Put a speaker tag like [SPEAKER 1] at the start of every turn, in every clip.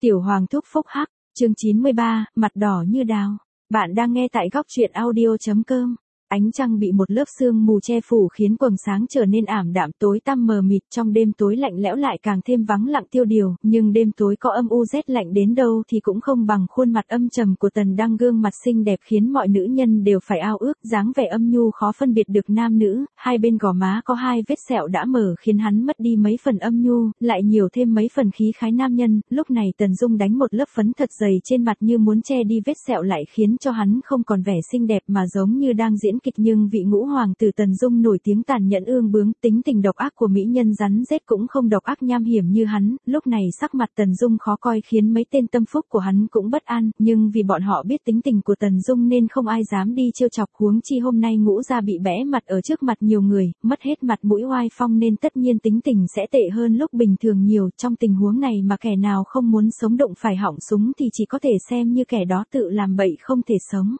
[SPEAKER 1] Tiểu Hoàng thúc phúc hắc, chương 93, mặt đỏ như đào. Bạn đang nghe tại góc truyện audio.com. Ánh trăng bị một lớp sương mù che phủ khiến quầng sáng trở nên ảm đạm tối tăm mờ mịt, trong đêm tối lạnh lẽo lại càng thêm vắng lặng tiêu điều, nhưng đêm tối có âm u rét lạnh đến đâu thì cũng không bằng khuôn mặt âm trầm của Tần Đăng, gương mặt xinh đẹp khiến mọi nữ nhân đều phải ao ước, dáng vẻ âm nhu khó phân biệt được nam nữ, hai bên gò má có hai vết sẹo đã mở khiến hắn mất đi mấy phần âm nhu, lại nhiều thêm mấy phần khí khái nam nhân. Lúc này Tần Dung đánh một lớp phấn thật dày trên mặt như muốn che đi vết sẹo, lại khiến cho hắn không còn vẻ xinh đẹp mà giống như đang diễn kịch. Nhưng vị ngũ hoàng tử Tần Dung nổi tiếng tàn nhẫn ương bướng, tính tình độc ác của mỹ nhân rắn rết cũng không độc ác nham hiểm như hắn. Lúc này sắc mặt Tần Dung khó coi khiến mấy tên tâm phúc của hắn cũng bất an, nhưng vì bọn họ biết tính tình của Tần Dung nên không ai dám đi trêu chọc, huống chi hôm nay Ngũ gia bị bẽ mặt ở trước mặt nhiều người, mất hết mặt mũi oai phong nên tất nhiên tính tình sẽ tệ hơn lúc bình thường nhiều. Trong tình huống này mà kẻ nào không muốn sống đụng phải họng súng thì chỉ có thể xem như kẻ đó tự làm bậy không thể sống.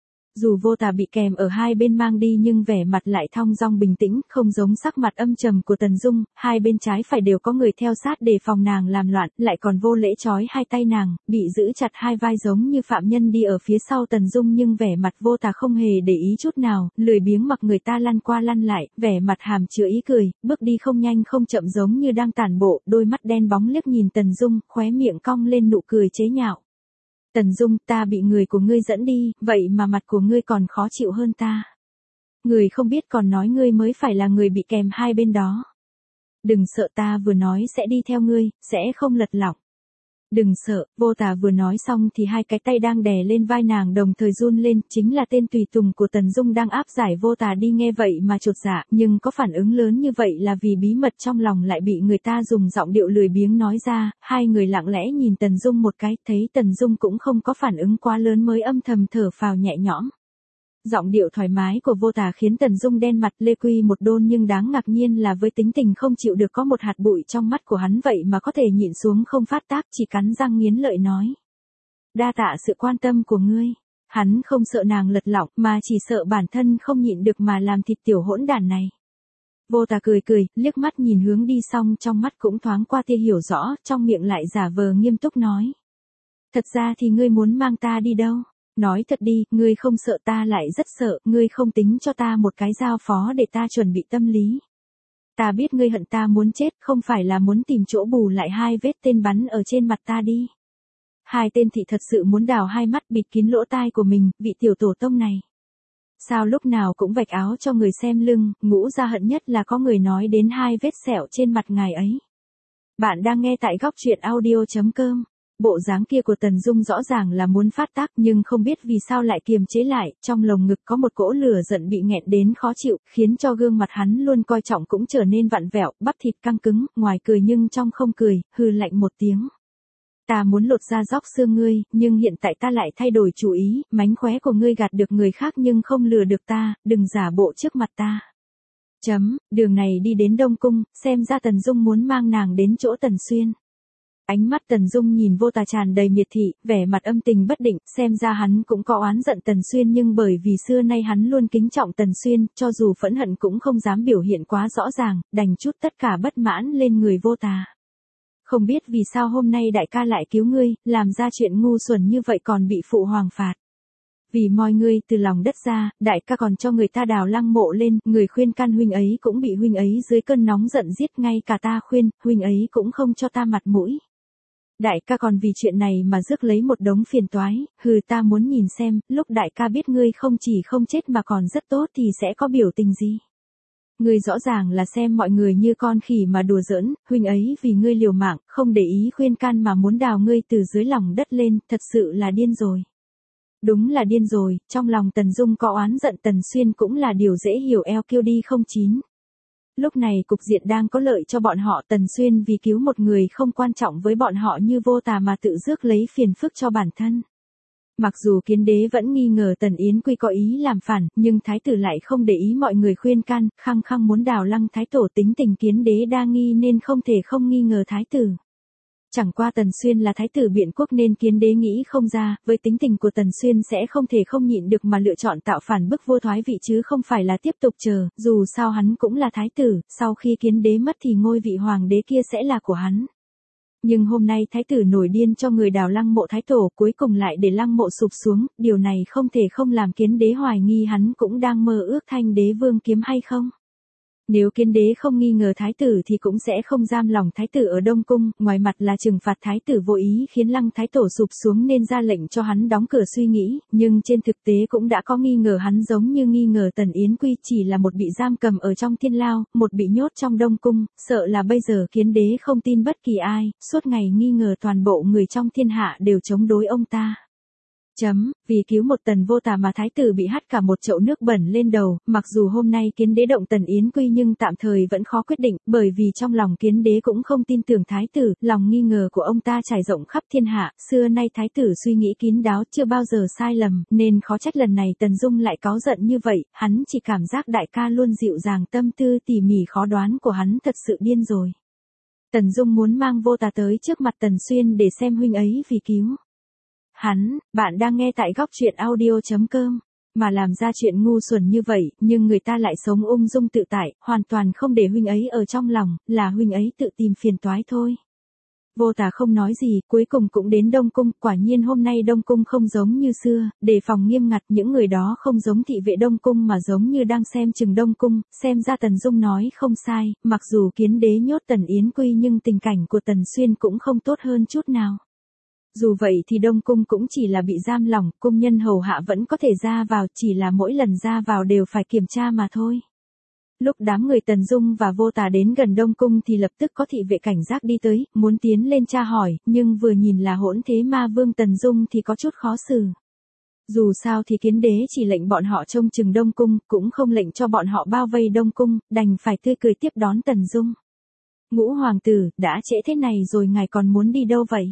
[SPEAKER 1] Dù Vô Tà bị kèm ở hai bên mang đi nhưng vẻ mặt lại thong dong bình tĩnh, không giống sắc mặt âm trầm của Tần Dung. Hai bên trái phải đều có người theo sát đề phòng nàng làm loạn, lại còn vô lễ trói hai tay nàng, bị giữ chặt hai vai giống như phạm nhân đi ở phía sau Tần Dung. Nhưng vẻ mặt Vô Tà không hề để ý chút nào, lười biếng mặc người ta lăn qua lăn lại, vẻ mặt hàm chứa ý cười, bước đi không nhanh không chậm giống như đang tản bộ, đôi mắt đen bóng liếc nhìn Tần Dung, khóe miệng cong lên nụ cười chế nhạo. Tần Dung, ta bị người của ngươi dẫn đi, vậy mà mặt của ngươi còn khó chịu hơn ta. Người không biết còn nói ngươi mới phải là người bị kèm hai bên đó. Đừng sợ, ta vừa nói sẽ đi theo ngươi, sẽ không lật lọng. Đừng sợ. Vô Tà vừa nói xong thì hai cái tay đang đè lên vai nàng đồng thời run lên, chính là tên tùy tùng của Tần Dung đang áp giải Vô Tà đi. Nghe vậy mà chột dạ, nhưng có phản ứng lớn như vậy là vì bí mật trong lòng lại bị người ta dùng giọng điệu lười biếng nói ra. Hai người lặng lẽ nhìn Tần Dung một cái, thấy Tần Dung cũng không có phản ứng quá lớn mới âm thầm thở phào nhẹ nhõm. Giọng điệu thoải mái của Vô Tà khiến Tần Dung đen mặt lê quy một đôn, nhưng đáng ngạc nhiên là với tính tình không chịu được có một hạt bụi trong mắt của hắn vậy mà có thể nhịn xuống không phát tác, chỉ cắn răng nghiến lợi nói. Đa tạ sự quan tâm của ngươi. Hắn không sợ nàng lật lọng mà chỉ sợ bản thân không nhịn được mà làm thịt tiểu hỗn đản này. Vô Tà cười cười, liếc mắt nhìn hướng đi xong trong mắt cũng thoáng qua tia hiểu rõ, trong miệng lại giả vờ nghiêm túc nói. Thật ra thì ngươi muốn mang ta đi đâu? Nói thật đi, ngươi không sợ, ta lại rất sợ, ngươi không tính cho ta một cái giao phó để ta chuẩn bị tâm lý. Ta biết ngươi hận ta muốn chết, không phải là muốn tìm chỗ bù lại hai vết tên bắn ở trên mặt ta đi. Hai tên thị thật sự muốn đào hai mắt bịt kín lỗ tai của mình, vị tiểu tổ tông này. Sao lúc nào cũng vạch áo cho người xem lưng, Ngũ gia hận nhất là có người nói đến hai vết sẹo trên mặt ngài ấy. Bạn đang nghe tại góc truyện audio.com. Bộ dáng kia của Tần Dung rõ ràng là muốn phát tác nhưng không biết vì sao lại kiềm chế lại, trong lồng ngực có một cỗ lửa giận bị nghẹn đến khó chịu, khiến cho gương mặt hắn luôn coi trọng cũng trở nên vặn vẹo, bắp thịt căng cứng, ngoài cười nhưng trong không cười, hừ lạnh một tiếng. Ta muốn lột da róc xương ngươi, nhưng hiện tại ta lại thay đổi chủ ý, mánh khóe của ngươi gạt được người khác nhưng không lừa được ta, đừng giả bộ trước mặt ta. Đường này đi đến Đông Cung, xem ra Tần Dung muốn mang nàng đến chỗ Tần Xuyên. Ánh mắt Tần Dung nhìn Vô Tà tràn đầy miệt thị, vẻ mặt âm tình bất định, xem ra hắn cũng có oán giận Tần Xuyên, nhưng bởi vì xưa nay hắn luôn kính trọng Tần Xuyên, cho dù phẫn hận cũng không dám biểu hiện quá rõ ràng, đành trút tất cả bất mãn lên người Vô Tà. Không biết vì sao hôm nay đại ca lại cứu ngươi, làm ra chuyện ngu xuẩn như vậy còn bị phụ hoàng phạt. Vì moi ngươi từ lòng đất ra, đại ca còn cho người ta đào lăng mộ lên, người khuyên can huynh ấy cũng bị huynh ấy dưới cơn nóng giận giết, ngay cả ta khuyên, huynh ấy cũng không cho ta mặt mũi. Đại ca còn vì chuyện này mà rước lấy một đống phiền toái, ta muốn nhìn xem, lúc đại ca biết ngươi không chỉ không chết mà còn rất tốt thì sẽ có biểu tình gì. Ngươi rõ ràng là xem mọi người như con khỉ mà đùa giỡn, huynh ấy vì ngươi liều mạng, không để ý khuyên can mà muốn đào ngươi từ dưới lòng đất lên, thật sự là điên rồi. Đúng là điên rồi, trong lòng Tần Dung có oán giận Tần Xuyên cũng là điều dễ hiểu, eo kiêu đi không chín. Lúc này cục diện đang có lợi cho bọn họ, Tần Xuyên vì cứu một người không quan trọng với bọn họ như Vô Tà mà tự rước lấy phiền phức cho bản thân. Mặc dù Kiến Đế vẫn nghi ngờ Tần Yến Quy có ý làm phản, nhưng Thái tử lại không để ý mọi người khuyên can, khăng khăng muốn đào lăng Thái tổ, tính tình Kiến Đế đa nghi nên không thể không nghi ngờ Thái tử. Chẳng qua Tần Xuyên là thái tử biện quốc nên Kiến Đế nghĩ không ra, với tính tình của Tần Xuyên sẽ không thể không nhịn được mà lựa chọn tạo phản bức vua thoái vị chứ không phải là tiếp tục chờ, dù sao hắn cũng là thái tử, sau khi Kiến Đế mất thì ngôi vị hoàng đế kia sẽ là của hắn. Nhưng hôm nay thái tử nổi điên cho người đào lăng mộ thái tổ, cuối cùng lại để lăng mộ sụp xuống, điều này không thể không làm Kiến Đế hoài nghi hắn cũng đang mơ ước Thanh Đế Vương kiếm hay không. Nếu Kiến Đế không nghi ngờ thái tử thì cũng sẽ không giam lòng thái tử ở Đông Cung, ngoài mặt là trừng phạt thái tử vô ý khiến lăng thái tổ sụp xuống nên ra lệnh cho hắn đóng cửa suy nghĩ, nhưng trên thực tế cũng đã có nghi ngờ hắn, giống như nghi ngờ Tần Yến Quy chỉ là một bị giam cầm ở trong thiên lao, một bị nhốt trong Đông Cung, sợ là bây giờ Kiến Đế không tin bất kỳ ai, suốt ngày nghi ngờ toàn bộ người trong thiên hạ đều chống đối ông ta. Vì cứu một Tần Vô Tà mà thái tử bị hắt cả một chậu nước bẩn lên đầu, mặc dù hôm nay Kiến Đế động Tần Yến Quy nhưng tạm thời vẫn khó quyết định, bởi vì trong lòng Kiến Đế cũng không tin tưởng thái tử, lòng nghi ngờ của ông ta trải rộng khắp thiên hạ, xưa nay thái tử suy nghĩ kín đáo chưa bao giờ sai lầm, nên khó trách lần này Tần Dung lại cáu giận như vậy, hắn chỉ cảm giác đại ca luôn dịu dàng, tâm tư tỉ mỉ khó đoán của hắn thật sự điên rồi. Tần Dung muốn mang Vô Tà tới trước mặt Tần Xuyên để xem huynh ấy vì cứu hắn. Bạn đang nghe tại góc truyện audio.com. Mà làm ra chuyện ngu xuẩn như vậy, nhưng người ta lại sống ung dung tự tại, hoàn toàn không để huynh ấy ở trong lòng, là huynh ấy tự tìm phiền toái thôi. Vô Tà không nói gì, cuối cùng cũng đến Đông Cung, quả nhiên hôm nay Đông Cung không giống như xưa, đề phòng nghiêm ngặt, những người đó không giống thị vệ Đông Cung mà giống như đang xem chừng Đông Cung, xem ra Tần Dung nói không sai, mặc dù Kiến Đế nhốt Tần Yến Quy nhưng tình cảnh của Tần Xuyên cũng không tốt hơn chút nào. Dù vậy thì Đông Cung cũng chỉ là bị giam lỏng, cung nhân hầu hạ vẫn có thể ra vào, chỉ là mỗi lần ra vào đều phải kiểm tra mà thôi. Lúc đám người Tần Dung và Vô Tà đến gần Đông Cung thì lập tức có thị vệ cảnh giác đi tới, muốn tiến lên tra hỏi, nhưng vừa nhìn là Hỗn Thế Ma Vương Tần Dung thì có chút khó xử. Dù sao thì Kiến Đế chỉ lệnh bọn họ trông chừng Đông Cung, cũng không lệnh cho bọn họ bao vây Đông Cung, đành phải tươi cười tiếp đón Tần Dung. Ngũ hoàng tử, đã trễ thế này rồi ngài còn muốn đi đâu vậy?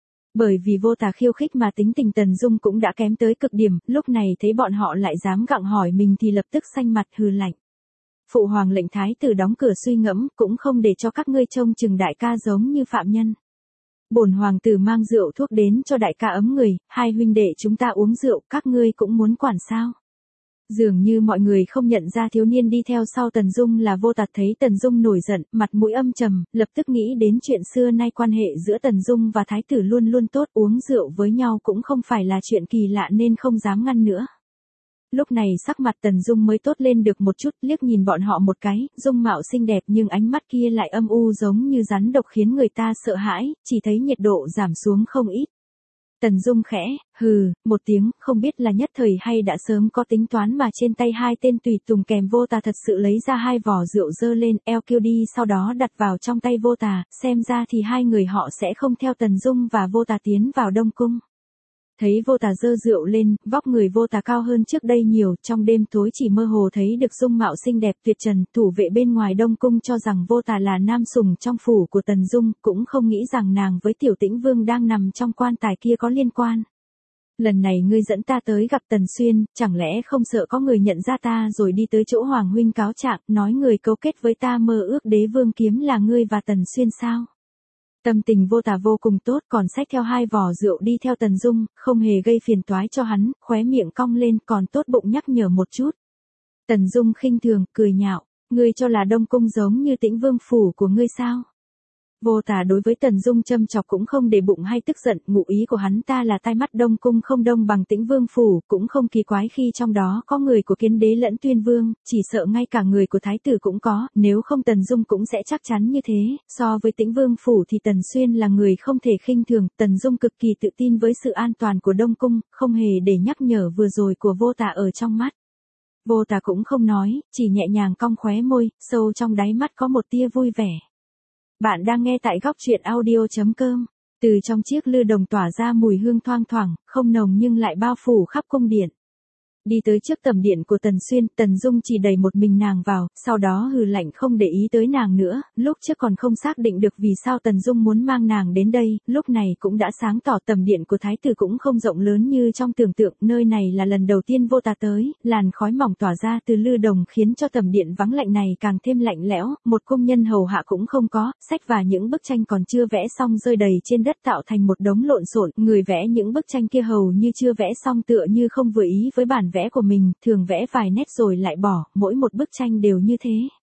[SPEAKER 1] Bởi vì Vô Tà khiêu khích mà tính tình Tần Dung cũng đã kém tới cực điểm, lúc này thấy bọn họ lại dám gặng hỏi mình thì lập tức xanh mặt hừ lạnh. Phụ hoàng lệnh thái tử đóng cửa suy ngẫm, cũng không để cho các ngươi trông chừng đại ca giống như phạm nhân. Bổn hoàng tử mang rượu thuốc đến cho đại ca ấm người, hai huynh đệ chúng ta uống rượu, các ngươi cũng muốn quản sao? Dường như mọi người không nhận ra thiếu niên đi theo sau Tần Dung là Vô Tà, thấy Tần Dung nổi giận, mặt mũi âm trầm, lập tức nghĩ đến chuyện xưa nay quan hệ giữa Tần Dung và thái tử luôn luôn tốt, uống rượu với nhau cũng không phải là chuyện kỳ lạ nên không dám ngăn nữa. Lúc này sắc mặt Tần Dung mới tốt lên được một chút, liếc nhìn bọn họ một cái, dung mạo xinh đẹp nhưng ánh mắt kia lại âm u giống như rắn độc khiến người ta sợ hãi, chỉ thấy nhiệt độ giảm xuống không ít. Tần Dung khẽ, hừ, một tiếng, không biết là nhất thời hay đã sớm có tính toán mà trên tay hai tên tùy tùng kèm Vô Tà thật sự lấy ra hai vỏ rượu dơ lên, eo kêu đi sau đó đặt vào trong tay Vô Tà, xem ra thì hai người họ sẽ không theo Tần Dung và Vô Tà tiến vào Đông Cung. Thấy Vô Tà dơ rượu lên, vóc người Vô Tà cao hơn trước đây nhiều, trong đêm tối chỉ mơ hồ thấy được dung mạo xinh đẹp tuyệt trần, thủ vệ bên ngoài Đông Cung cho rằng Vô Tà là nam sủng trong phủ của Tần Dung, cũng không nghĩ rằng nàng với Tiểu Tĩnh Vương đang nằm trong quan tài kia có liên quan. Lần này ngươi dẫn ta tới gặp Tần Xuyên, chẳng lẽ không sợ có người nhận ra ta rồi đi tới chỗ Hoàng huynh cáo trạng, nói người cấu kết với ta mơ ước Đế Vương kiếm là ngươi và Tần Xuyên sao? Tâm tình Vô Tà vô cùng tốt, còn xách theo hai vỏ rượu đi theo Tần Dung, không hề gây phiền toái cho hắn, khóe miệng cong lên, còn tốt bụng nhắc nhở một chút. Tần Dung khinh thường, cười nhạo, ngươi cho là Đông Cung giống như Tĩnh Vương phủ của ngươi sao? Vô Tà đối với Tần Dung châm chọc cũng không để bụng hay tức giận, ngụ ý của hắn ta là tai mắt Đông Cung không đông bằng Tĩnh Vương phủ, cũng không kỳ quái khi trong đó có người của Kiến Đế lẫn Tuyên Vương, chỉ sợ ngay cả người của Thái tử cũng có, nếu không Tần Dung cũng sẽ chắc chắn như thế, so với Tĩnh Vương phủ thì Tần Xuyên là người không thể khinh thường, Tần Dung cực kỳ tự tin với sự an toàn của Đông Cung, không hề để nhắc nhở vừa rồi của Vô Tà ở trong mắt. Vô Tà cũng không nói, chỉ nhẹ nhàng cong khóe môi, sâu trong đáy mắt có một tia vui vẻ. Bạn đang nghe tại góc truyện audio.com. Từ trong chiếc lư đồng tỏa ra mùi hương thoang thoảng, không nồng nhưng lại bao phủ khắp cung điện. Đi tới trước tầm điện của Tần Xuyên, Tần Dung chỉ đẩy một mình nàng vào, sau đó hừ lạnh không để ý tới nàng nữa, lúc trước còn không xác định được vì sao Tần Dung muốn mang nàng đến đây, lúc này cũng đã sáng tỏ tầm điện của Thái tử cũng không rộng lớn như trong tưởng tượng, nơi này là lần đầu tiên Vô Tà tới, làn khói mỏng tỏa ra từ lư đồng khiến cho tầm điện vắng lạnh này càng thêm lạnh lẽo, một cung nhân hầu hạ cũng không có, sách và những bức tranh còn chưa vẽ xong rơi đầy trên đất tạo thành một đống lộn xộn, người vẽ những bức tranh kia hầu như chưa vẽ xong tựa như không vừa ý với bản vẽ của mình, thường vẽ vài nét rồi lại bỏ, mỗi một bức tranh đều như thế.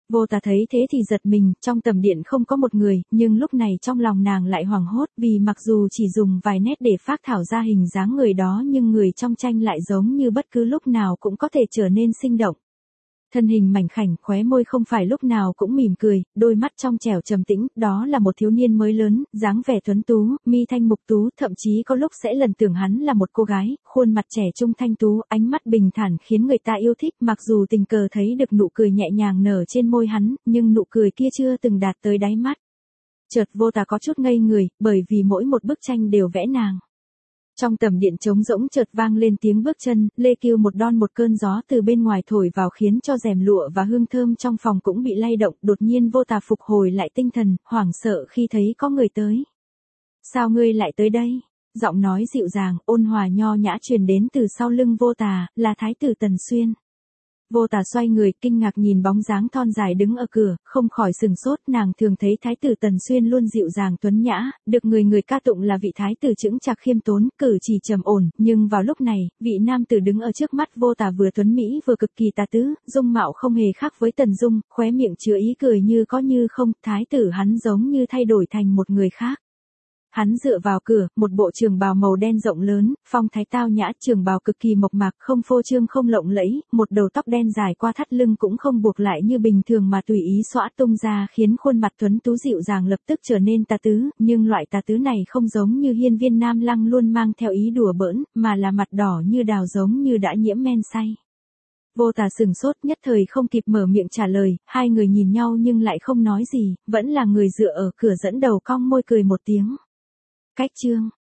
[SPEAKER 1] Vô Tà thấy thế thì giật mình, trong tầm điện không có một người, nhưng lúc này trong lòng nàng lại hoảng hốt vì mặc dù chỉ dùng vài nét để phác thảo ra hình dáng người đó nhưng người trong tranh lại giống như bất cứ lúc nào cũng có thể trở nên sinh động. Thân hình mảnh khảnh, khóe môi không phải lúc nào cũng mỉm cười, đôi mắt trong trẻo trầm tĩnh, đó là một thiếu niên mới lớn, dáng vẻ tuấn tú, mi thanh mục tú, thậm chí có lúc sẽ lầm tưởng hắn là một cô gái, khuôn mặt trẻ trung thanh tú, ánh mắt bình thản khiến người ta yêu thích, mặc dù tình cờ thấy được nụ cười nhẹ nhàng nở trên môi hắn, nhưng nụ cười kia chưa từng đạt tới đáy mắt. Chợt Vô Tà có chút ngây người, bởi vì mỗi một bức tranh đều vẽ nàng. Trong tầm điện trống rỗng chợt vang lên tiếng bước chân, lê kêu một đon, một cơn gió từ bên ngoài thổi vào khiến cho rèm lụa và hương thơm trong phòng cũng bị lay động, đột nhiên Vô Tà phục hồi lại tinh thần, hoảng sợ khi thấy có người tới. Sao ngươi lại tới đây? Giọng nói dịu dàng, ôn hòa nho nhã truyền đến từ sau lưng Vô Tà, là Thái tử Tần Xuyên. Vô Tà xoay người, kinh ngạc nhìn bóng dáng thon dài đứng ở cửa, không khỏi sừng sốt, nàng thường thấy Thái tử Tần Xuyên luôn dịu dàng tuấn nhã, được người ca tụng là vị thái tử chững chạc khiêm tốn, cử chỉ trầm ổn, nhưng vào lúc này, vị nam tử đứng ở trước mắt Vô Tà vừa tuấn mỹ vừa cực kỳ tà tứ, dung mạo không hề khác với Tần Dung, khóe miệng chứa ý cười như có như không, thái tử hắn giống như thay đổi thành một người khác. Hắn dựa vào cửa, một bộ trường bào màu đen rộng lớn, phong thái tao nhã, trường bào cực kỳ mộc mạc, không phô trương không lộng lẫy, một đầu tóc đen dài qua thắt lưng cũng không buộc lại như bình thường mà tùy ý xõa tung ra khiến khuôn mặt tuấn tú dịu dàng lập tức trở nên tà tứ, nhưng loại tà tứ này không giống như Hiên Viên Nam Lăng luôn mang theo ý đùa bỡn, mà là mặt đỏ như đào giống như đã nhiễm men say. Vô Tà sừng sốt, nhất thời không kịp mở miệng trả lời, hai người nhìn nhau nhưng lại không nói gì, vẫn là người dựa ở cửa dẫn đầu cong môi cười một tiếng. Cách chương